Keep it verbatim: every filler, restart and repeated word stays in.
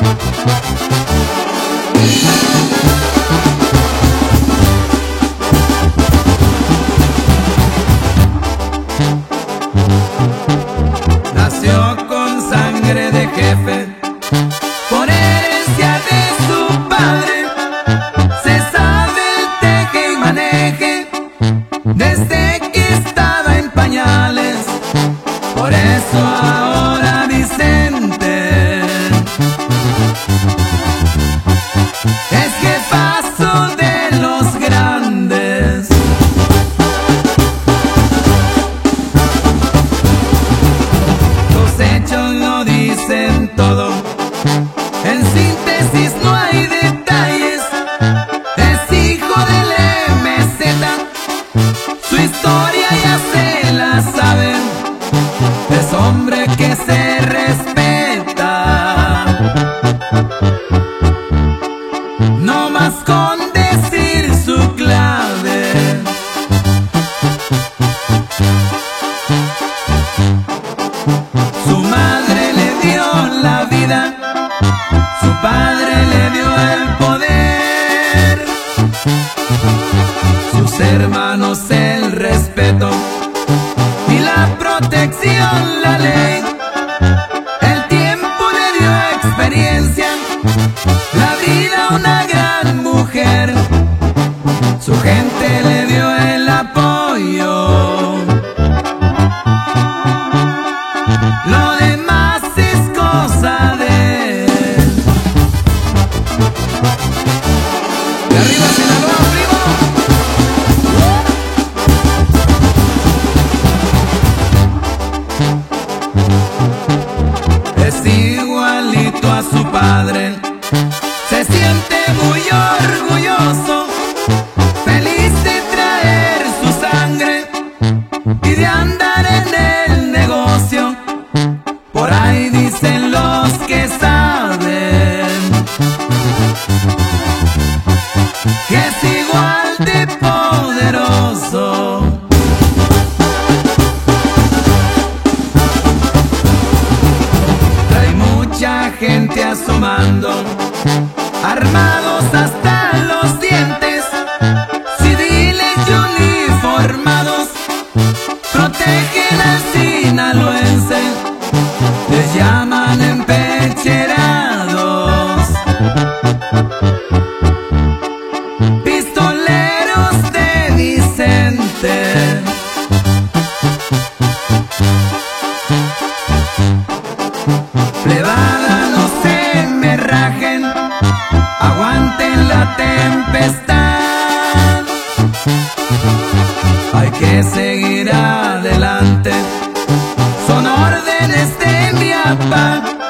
Nació con sangre de jefe, por herencia de su padre. Se sabe el teje y maneje desde que estaba en pañales. Por eso ahora Vicente es jefazo de los grandes. Los hechos lo dicen todo, en síntesis no hay detalles. Es hijo del M Z, su historia ya se la saben. Es hombre que se respeta, no más con decir su clave. Su madre le dio la vida, su padre le dio el poder, sus hermanos el respeto y la protección, la ley. El tiempo le dio experiencia, la vida una gran mujer. Su gente le dio el apoyo, lo demás es cosa de él. De arriba Sinaloa, primo. Es igualito a su padre, se siente muy orgulloso, feliz de traer su sangre y de andar en el negocio. Por ahí dicen los que saben que es igual de poderoso. Mucha gente asomando, armados hasta los dientes, civiles y uniformados, protegen al sinaloense, les llaman empecherados, pistoleros de Vicente. Plebada, no se me rajen, aguanten la tempestad. Hay que seguir adelante, son órdenes de mi papá.